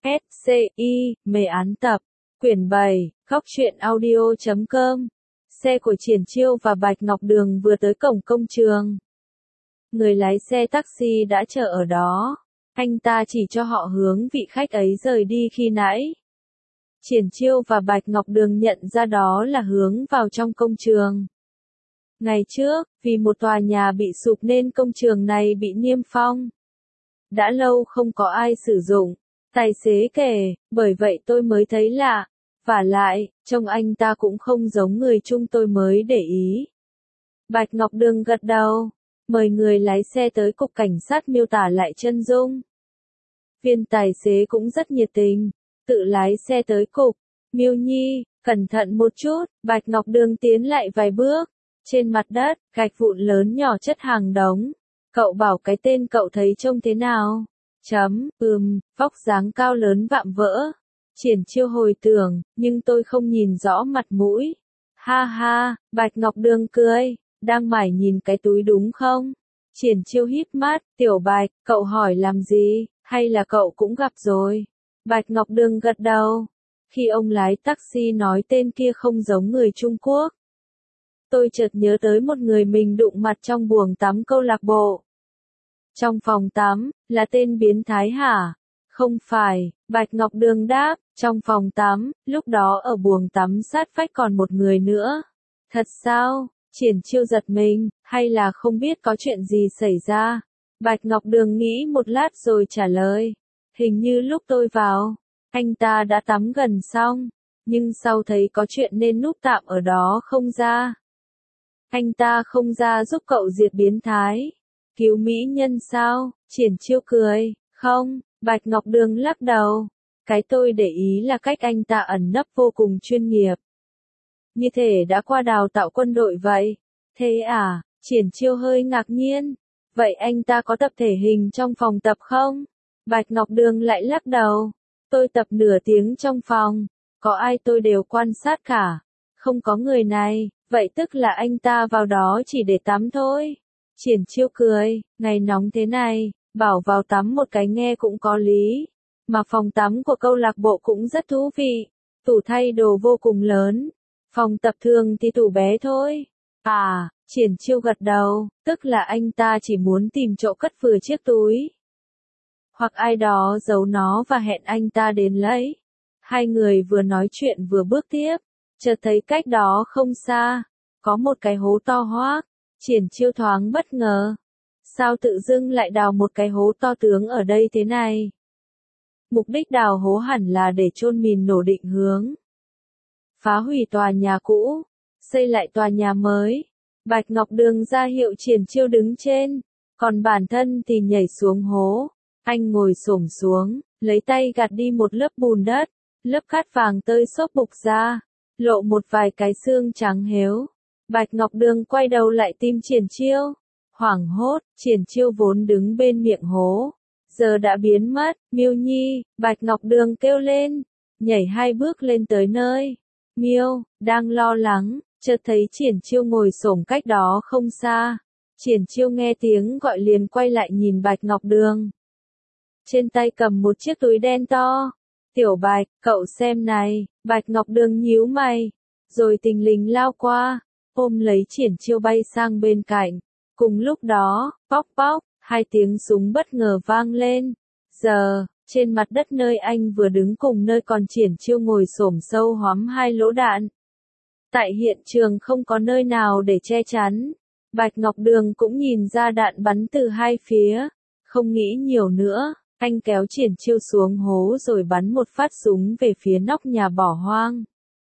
SCI, mê án tập, quyển 7, góc truyện audio.com. Xe của Triển Chiêu và Bạch Ngọc Đường vừa tới cổng công trường. Người lái xe taxi đã chờ ở đó. Anh ta chỉ cho họ hướng vị khách ấy rời đi khi nãy. Triển Chiêu và Bạch Ngọc Đường nhận ra đó là hướng vào trong công trường. Ngày trước, vì một tòa nhà bị sụp nên công trường này bị niêm phong. Đã lâu không có ai sử dụng. Tài xế kể, bởi vậy tôi mới thấy lạ. Vả lại, trông anh ta cũng không giống người chung tôi mới để ý. Bạch Ngọc Đường gật đầu, mời người lái xe tới cục cảnh sát miêu tả lại chân dung. Viên tài xế cũng rất nhiệt tình, tự lái xe tới cục. Miêu Nhi, cẩn thận một chút. Bạch Ngọc Đường tiến lại vài bước. Trên mặt đất, gạch vụn lớn nhỏ chất hàng đống. Cậu bảo cái tên cậu thấy trông thế nào? Vóc dáng cao lớn vạm vỡ. Triển Chiêu hồi tưởng, nhưng tôi không nhìn rõ mặt mũi. Ha ha, Bạch Ngọc Đường cười, đang mải nhìn cái túi đúng không? Triển Chiêu híp mắt, Tiểu Bạch, cậu hỏi làm gì, hay là cậu cũng gặp rồi? Bạch Ngọc Đường gật đầu. Khi ông lái taxi nói tên kia không giống người Trung Quốc, tôi chợt nhớ tới một người mình đụng mặt trong buồng tắm câu lạc bộ. Trong phòng tắm, là tên biến thái hả? Không phải, Bạch Ngọc Đường đáp, trong phòng tắm, lúc đó ở buồng tắm sát vách còn một người nữa. Thật sao? Triển Chiêu giật mình, hay là không biết có chuyện gì xảy ra? Bạch Ngọc Đường nghĩ một lát rồi trả lời. Hình như lúc tôi vào, anh ta đã tắm gần xong, nhưng sau thấy có chuyện nên núp tạm ở đó không ra. Anh ta không ra giúp cậu diệt biến thái. Cứu mỹ nhân sao? Triển Chiêu cười, không, Bạch Ngọc Đường lắc đầu. Cái tôi để ý là cách anh ta ẩn nấp vô cùng chuyên nghiệp. Như thể đã qua đào tạo quân đội vậy. Thế à? Triển Chiêu hơi ngạc nhiên. Vậy anh ta có tập thể hình trong phòng tập không? Bạch Ngọc Đường lại lắc đầu. Tôi tập nửa tiếng trong phòng. Có ai tôi đều quan sát cả. Không có người này, vậy tức là anh ta vào đó chỉ để tắm thôi. Triển Chiêu cười, ngày nóng thế này, bảo vào tắm một cái nghe cũng có lý. Mà phòng tắm của câu lạc bộ cũng rất thú vị. Tủ thay đồ vô cùng lớn. Phòng tập thường thì tủ bé thôi. À, Triển Chiêu gật đầu, tức là anh ta chỉ muốn tìm chỗ cất vừa chiếc túi. Hoặc ai đó giấu nó và hẹn anh ta đến lấy. Hai người vừa nói chuyện vừa bước tiếp. Chợt thấy cách đó không xa, có một cái hố to hoác. Triển Chiêu thoáng bất ngờ. Sao tự dưng lại đào một cái hố to tướng ở đây thế này? Mục đích đào hố hẳn là để chôn mìn nổ định hướng. Phá hủy tòa nhà cũ, xây lại tòa nhà mới. Bạch Ngọc Đường ra hiệu Triển Chiêu đứng trên, còn bản thân thì nhảy xuống hố. Anh ngồi xổm xuống, lấy tay gạt đi một lớp bùn đất, lớp cát vàng tơi xốp bục ra, lộ một vài cái xương trắng héo. Bạch Ngọc Đường quay đầu lại tìm Triển Chiêu. Hoảng hốt, Triển Chiêu vốn đứng bên miệng hố, giờ đã biến mất. Miêu Nhi, Bạch Ngọc Đường kêu lên, nhảy 2 bước lên tới nơi. Miêu, đang lo lắng, chợt thấy Triển Chiêu ngồi xổm cách đó không xa. Triển Chiêu nghe tiếng gọi liền quay lại nhìn Bạch Ngọc Đường. Trên tay cầm một chiếc túi đen to. Tiểu Bạch, cậu xem này. Bạch Ngọc Đường nhíu mày, rồi tình lình lao qua, ôm lấy Triển Chiêu bay sang bên cạnh. Cùng lúc đó, póc póc, 2 tiếng súng bất ngờ vang lên. Giờ, trên mặt đất nơi anh vừa đứng cùng nơi còn Triển Chiêu ngồi xổm sâu hoắm 2 lỗ đạn. Tại hiện trường không có nơi nào để che chắn. Bạch Ngọc Đường cũng nhìn ra đạn bắn từ 2 phía. Không nghĩ nhiều nữa, anh kéo Triển Chiêu xuống hố rồi bắn một phát súng về phía nóc nhà bỏ hoang.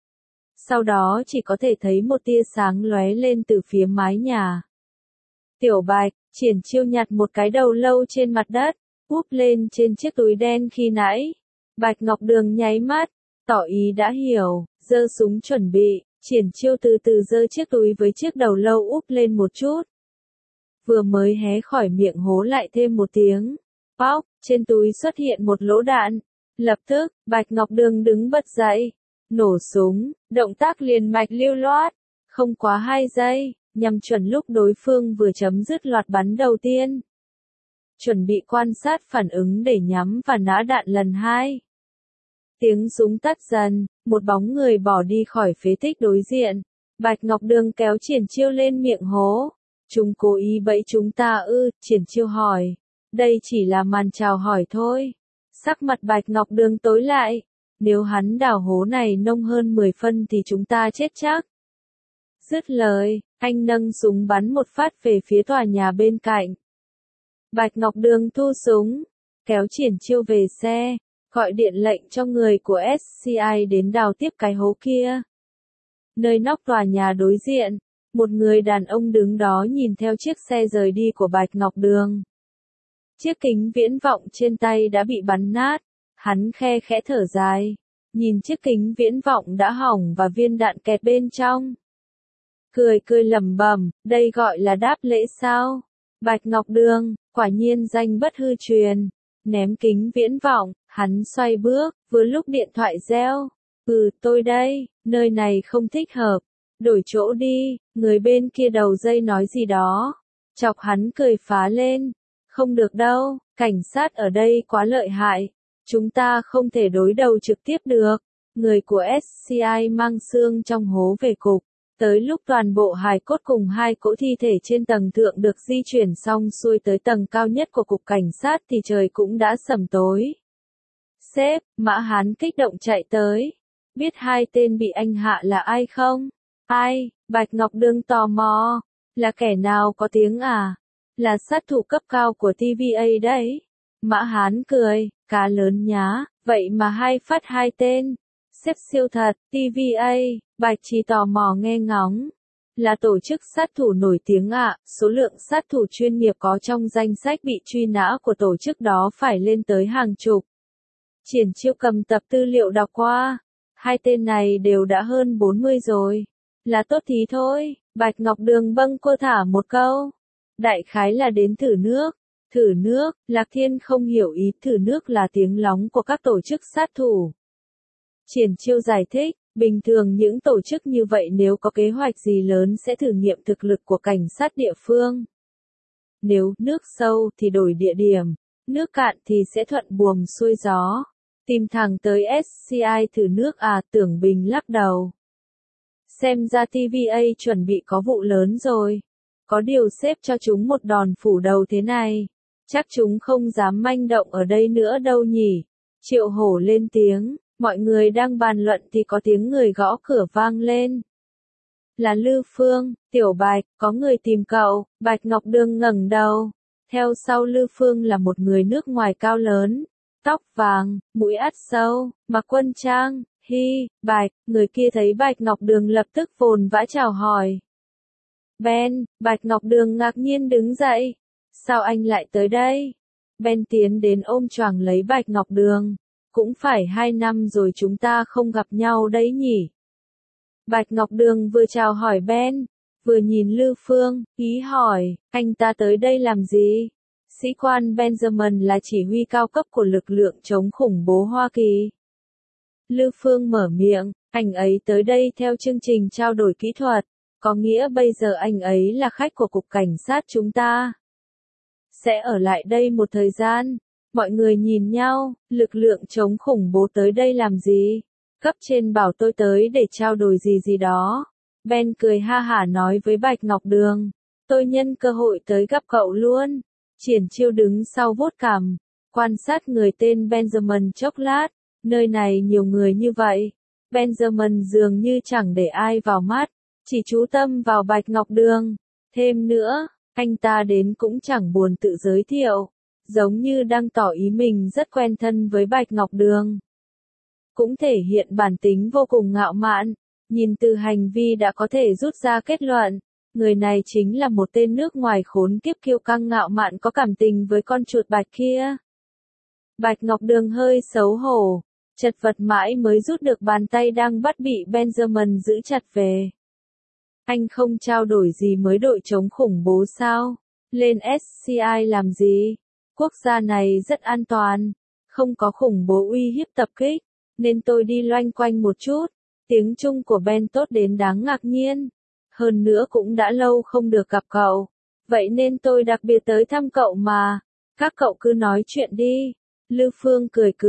Sau đó chỉ có thể thấy một tia sáng lóe lên từ phía mái nhà. Tiểu Bạch, Triển Chiêu nhặt một cái đầu lâu trên mặt đất, úp lên trên chiếc túi đen khi nãy. Bạch Ngọc Đường nháy mắt, tỏ ý đã hiểu, giơ súng chuẩn bị. Triển Chiêu từ từ giơ chiếc túi với chiếc đầu lâu úp lên một chút. Vừa mới hé khỏi miệng hố lại thêm một tiếng. Póc, trên túi xuất hiện một lỗ đạn. Lập tức, Bạch Ngọc Đường đứng bật dậy. Nổ súng, động tác liền mạch lưu loát. Không quá 2 giây, nhằm chuẩn lúc đối phương vừa chấm dứt loạt bắn đầu tiên. Chuẩn bị quan sát phản ứng để nhắm và nã đạn lần 2. Tiếng súng tắt dần, một bóng người bỏ đi khỏi phế tích đối diện. Bạch Ngọc Đường kéo Triển Chiêu lên miệng hố. Chúng cố ý bẫy chúng ta ư? Triển Chiêu hỏi. Đây chỉ là màn chào hỏi thôi. Sắc mặt Bạch Ngọc Đường tối lại. Nếu hắn đào hố này nông hơn 10 phân thì chúng ta chết chắc. Dứt lời, anh nâng súng bắn một phát về phía tòa nhà bên cạnh. Bạch Ngọc Đường thu súng, kéo Triển Chiêu về xe, gọi điện lệnh cho người của SCI đến đào tiếp cái hố kia. Nơi nóc tòa nhà đối diện, một người đàn ông đứng đó nhìn theo chiếc xe rời đi của Bạch Ngọc Đường. Chiếc kính viễn vọng trên tay đã bị bắn nát, hắn khe khẽ thở dài, nhìn chiếc kính viễn vọng đã hỏng và viên đạn kẹt bên trong. Cười lẩm bẩm, đây gọi là đáp lễ sao? Bạch Ngọc Đường, quả nhiên danh bất hư truyền. Ném kính viễn vọng, hắn xoay bước, vừa lúc điện thoại reo. Tôi đây, nơi này không thích hợp. Đổi chỗ đi, người bên kia đầu dây nói gì đó. Chọc hắn cười phá lên. Không được đâu, cảnh sát ở đây quá lợi hại. Chúng ta không thể đối đầu trực tiếp được. Người của SCI mang xương trong hố về cục. Tới lúc toàn bộ hài cốt cùng 2 cỗ thi thể trên tầng thượng được di chuyển xong xuôi tới tầng cao nhất của cục cảnh sát thì trời cũng đã sẩm tối. Sếp, Mã Hán kích động chạy tới. Biết 2 tên bị anh hạ là ai không? Ai? Bạch Ngọc Đường tò mò. Là kẻ nào có tiếng à? Là sát thủ cấp cao của TVA đấy. Mã Hán cười, cá lớn nhá, vậy mà 2 phát 2 tên. Xếp siêu thật, TVA, Bạch Trì tò mò nghe ngóng. Là tổ chức sát thủ nổi tiếng ạ, số lượng sát thủ chuyên nghiệp có trong danh sách bị truy nã của tổ chức đó phải lên tới hàng chục. Triển Chiêu cầm tập tư liệu đọc qua. 2 tên này đều đã hơn 40 rồi. Là tốt thì thôi, Bạch Ngọc Đường bâng cô thả một câu. Đại khái là đến thử nước. Thử nước, Lạc Thiên không hiểu ý thử nước là tiếng lóng của các tổ chức sát thủ. Triển Chiêu giải thích, bình thường những tổ chức như vậy nếu có kế hoạch gì lớn sẽ thử nghiệm thực lực của cảnh sát địa phương. Nếu nước sâu thì đổi địa điểm, nước cạn thì sẽ thuận buồm xuôi gió. Tìm thẳng tới SCI thử nước à? Tưởng Bình lắc đầu. Xem ra TVA chuẩn bị có vụ lớn rồi. Có điều xếp cho chúng một đòn phủ đầu thế này. Chắc chúng không dám manh động ở đây nữa đâu nhỉ. Triệu Hổ lên tiếng. Mọi người đang bàn luận thì có tiếng người gõ cửa vang lên. Là Lư Phương, Tiểu Bạch, có người tìm cậu. Bạch Ngọc Đường ngẩng đầu. Theo sau Lư Phương là một người nước ngoài cao lớn, tóc vàng, mũi ắt sâu, mặc quân trang. Hi, Bạch, người kia thấy Bạch Ngọc Đường lập tức vồn vã chào hỏi. Ben, Bạch Ngọc Đường ngạc nhiên đứng dậy. Sao anh lại tới đây? Ben tiến đến ôm choàng lấy Bạch Ngọc Đường. Cũng phải 2 năm rồi chúng ta không gặp nhau đấy nhỉ. Bạch Ngọc Đường vừa chào hỏi Ben, vừa nhìn Lư Phương, ý hỏi, anh ta tới đây làm gì? Sĩ quan Benjamin là chỉ huy cao cấp của lực lượng chống khủng bố Hoa Kỳ. Lư Phương mở miệng, anh ấy tới đây theo chương trình trao đổi kỹ thuật, có nghĩa bây giờ anh ấy là khách của cục cảnh sát chúng ta. Sẽ ở lại đây một thời gian. Mọi người nhìn nhau, lực lượng chống khủng bố tới đây làm gì? Cấp trên bảo tôi tới để trao đổi gì đó. Ben cười ha hả nói với Bạch Ngọc Đường. Tôi nhân cơ hội tới gặp cậu luôn. Triển Chiêu đứng sau vuốt cằm, quan sát người tên Benjamin chốc lát. Nơi này nhiều người như vậy. Benjamin dường như chẳng để ai vào mắt, chỉ chú tâm vào Bạch Ngọc Đường. Thêm nữa, anh ta đến cũng chẳng buồn tự giới thiệu. Giống như đang tỏ ý mình rất quen thân với Bạch Ngọc Đường. Cũng thể hiện bản tính vô cùng ngạo mạn, nhìn từ hành vi đã có thể rút ra kết luận, người này chính là một tên nước ngoài khốn kiếp kiêu căng ngạo mạn có cảm tình với con chuột bạch kia. Bạch Ngọc Đường hơi xấu hổ, chật vật mãi mới rút được bàn tay đang bắt bị Benjamin giữ chặt về. Anh không trao đổi gì mới đội chống khủng bố sao? Lên SCI làm gì? Quốc gia này rất an toàn, không có khủng bố uy hiếp tập kích, nên tôi đi loanh quanh một chút. Tiếng Trung của Ben tốt đến đáng ngạc nhiên. Hơn nữa cũng đã lâu không được gặp cậu. Vậy nên tôi đặc biệt tới thăm cậu mà. Các cậu cứ nói chuyện đi. Lư Phương cười cười,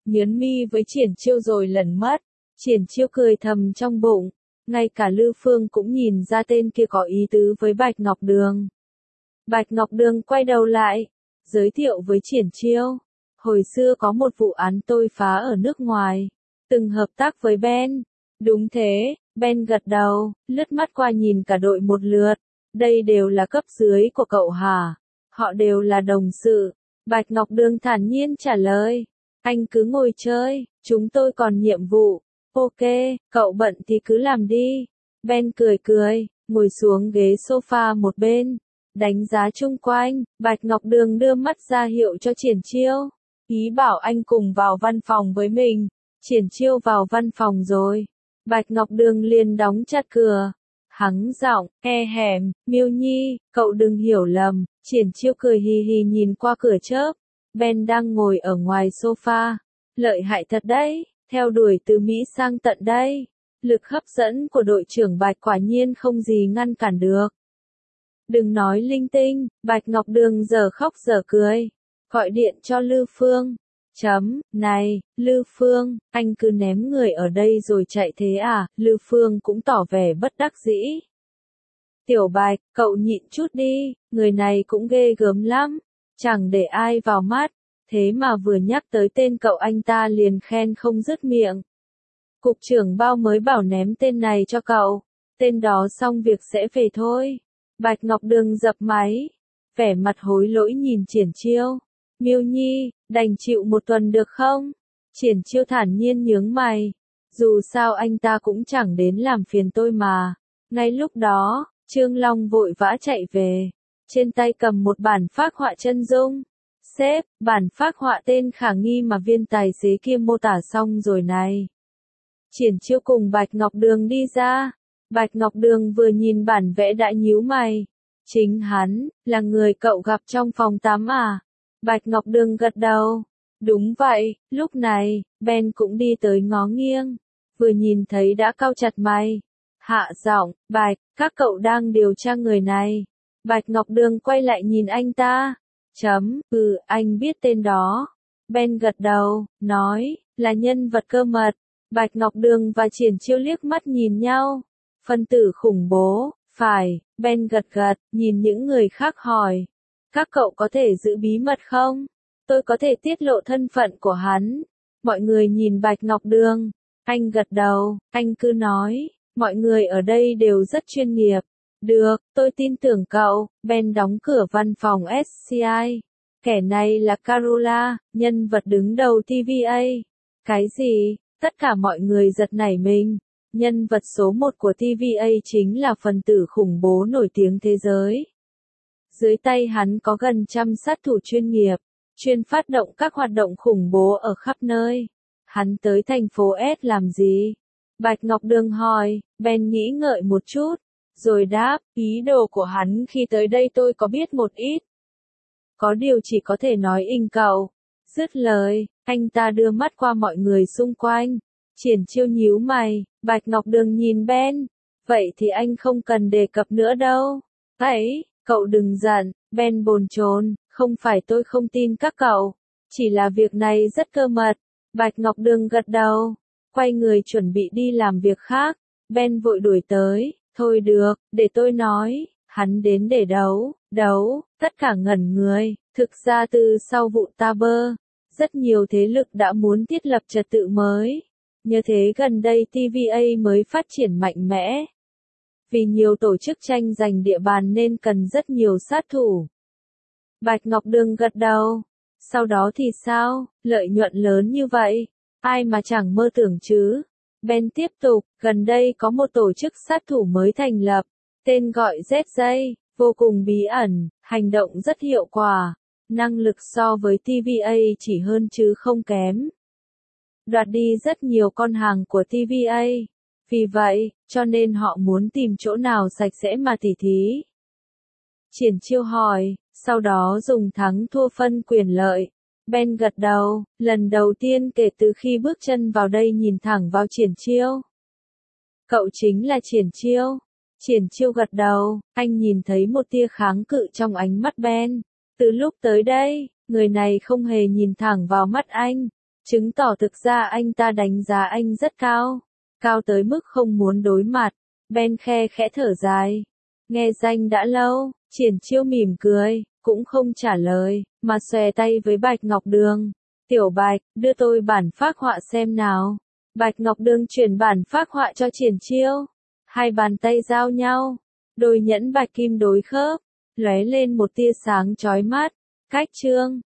nhớn mi với Triển Chiêu rồi lẩn mất. Triển Chiêu cười thầm trong bụng, ngay cả Lư Phương cũng nhìn ra tên kia có ý tứ với Bạch Ngọc Đường. Bạch Ngọc Đường quay đầu lại, giới thiệu với Triển Chiêu, hồi xưa có một vụ án tôi phá ở nước ngoài, từng hợp tác với Ben. Đúng thế, Ben gật đầu, lướt mắt qua nhìn cả đội một lượt, đây đều là cấp dưới của cậu hả? Họ đều là đồng sự. Bạch Ngọc Đường thản nhiên trả lời, anh cứ ngồi chơi, chúng tôi còn nhiệm vụ. Ok, cậu bận thì cứ làm đi. Ben cười cười, ngồi xuống ghế sofa một bên, đánh giá chung quanh. Bạch Ngọc Đường đưa mắt ra hiệu cho Triển Chiêu, ý bảo anh cùng vào văn phòng với mình. Triển Chiêu vào văn phòng rồi, Bạch Ngọc Đường liền đóng chặt cửa. Hắng giọng, hẻm, Miêu Nhi, cậu đừng hiểu lầm. Triển Chiêu cười hì hì nhìn qua cửa chớp. Ben đang ngồi ở ngoài sofa. Lợi hại thật đấy, theo đuổi từ Mỹ sang tận đây. Lực hấp dẫn của đội trưởng Bạch quả nhiên không gì ngăn cản được. Đừng nói linh tinh, Bạch Ngọc Đường giờ khóc giờ cười. Gọi điện cho Lư Phương. Này, Lư Phương, anh cứ ném người ở đây rồi chạy thế à? Lư Phương cũng tỏ vẻ bất đắc dĩ. Tiểu Bạch, cậu nhịn chút đi, người này cũng ghê gớm lắm, chẳng để ai vào mắt, thế mà vừa nhắc tới tên cậu anh ta liền khen không dứt miệng. Cục trưởng Bao mới bảo ném tên này cho cậu, tên đó xong việc sẽ về thôi. Bạch Ngọc Đường dập máy, vẻ mặt hối lỗi nhìn Triển Chiêu. Miêu Nhi, đành chịu một tuần được không? Triển Chiêu thản nhiên nhướng mày. Dù sao anh ta cũng chẳng đến làm phiền tôi mà. Ngay lúc đó, Trương Long vội vã chạy về. Trên tay cầm một bản phác họa chân dung. Sếp, bản phác họa tên khả nghi mà viên tài xế kia mô tả xong rồi này. Triển Chiêu cùng Bạch Ngọc Đường đi ra. Bạch Ngọc Đường vừa nhìn bản vẽ đã nhíu mày. Chính hắn, là người cậu gặp trong phòng tắm à? Bạch Ngọc Đường gật đầu. Đúng vậy, lúc này, Ben cũng đi tới ngó nghiêng. Vừa nhìn thấy đã cau chặt mày. Hạ giọng, Bạch, các cậu đang điều tra người này. Bạch Ngọc Đường quay lại nhìn anh ta. Anh biết tên đó. Ben gật đầu, nói, là nhân vật cơ mật. Bạch Ngọc Đường và Triển Chiêu liếc mắt nhìn nhau. Phân tử khủng bố, phải, Ben gật gật, nhìn những người khác hỏi. Các cậu có thể giữ bí mật không? Tôi có thể tiết lộ thân phận của hắn. Mọi người nhìn Bạch Ngọc Đường. Anh gật đầu, anh cứ nói, mọi người ở đây đều rất chuyên nghiệp. Được, tôi tin tưởng cậu. Ben đóng cửa văn phòng SCI. Kẻ này là Carola, nhân vật đứng đầu TVA. Cái gì? Tất cả mọi người giật nảy mình. Nhân vật số 1 của TVA chính là phần tử khủng bố nổi tiếng thế giới. Dưới tay hắn có gần 100 sát thủ chuyên nghiệp, chuyên phát động các hoạt động khủng bố ở khắp nơi. Hắn tới thành phố S làm gì? Bạch Ngọc Đường hỏi. Ben nghĩ ngợi một chút, rồi đáp, ý đồ của hắn khi tới đây tôi có biết một ít. Có điều chỉ có thể nói in cậu. Dứt lời, anh ta đưa mắt qua mọi người xung quanh. Triển Chiêu nhíu mày, Bạch Ngọc Đường nhìn Ben. Vậy thì anh không cần đề cập nữa đâu. Ấy, cậu đừng giận, Ben bồn chồn, không phải tôi không tin các cậu. Chỉ là việc này rất cơ mật. Bạch Ngọc Đường gật đầu, quay người chuẩn bị đi làm việc khác. Ben vội đuổi tới, thôi được, để tôi nói, hắn đến để đấu, tất cả ngẩn người. Thực ra từ sau vụ Taber, rất nhiều thế lực đã muốn thiết lập trật tự mới. Như thế gần đây TVA mới phát triển mạnh mẽ. Vì nhiều tổ chức tranh giành địa bàn nên cần rất nhiều sát thủ. Bạch Ngọc Đường gật đầu. Sau đó thì sao? Lợi nhuận lớn như vậy, ai mà chẳng mơ tưởng chứ? Ben tiếp tục, gần đây có một tổ chức sát thủ mới thành lập, tên gọi ZJ, vô cùng bí ẩn, hành động rất hiệu quả, năng lực so với TVA chỉ hơn chứ không kém. Đoạt đi rất nhiều con hàng của TVA. Vì vậy, cho nên họ muốn tìm chỗ nào sạch sẽ mà tỉ thí. Triển Chiêu hỏi, sau đó dùng thắng thua phân quyền lợi. Ben gật đầu, lần đầu tiên kể từ khi bước chân vào đây nhìn thẳng vào Triển Chiêu. Cậu chính là Triển Chiêu. Triển Chiêu gật đầu, anh nhìn thấy một tia kháng cự trong ánh mắt Ben. Từ lúc tới đây, người này không hề nhìn thẳng vào mắt anh. chứng tỏ thực ra anh ta đánh giá anh rất cao, cao tới mức không muốn đối mặt. Ben khe khẽ thở dài. Nghe danh đã lâu, Triển Chiêu mỉm cười, cũng không trả lời, mà xòe tay với Bạch Ngọc Đường. Tiểu Bạch, đưa tôi bản phác họa xem nào. Bạch Ngọc Đường chuyển bản phác họa cho Triển Chiêu. Hai bàn tay giao nhau, đôi nhẫn bạch kim đối khớp, lóe lên một tia sáng chói mắt. Cách chương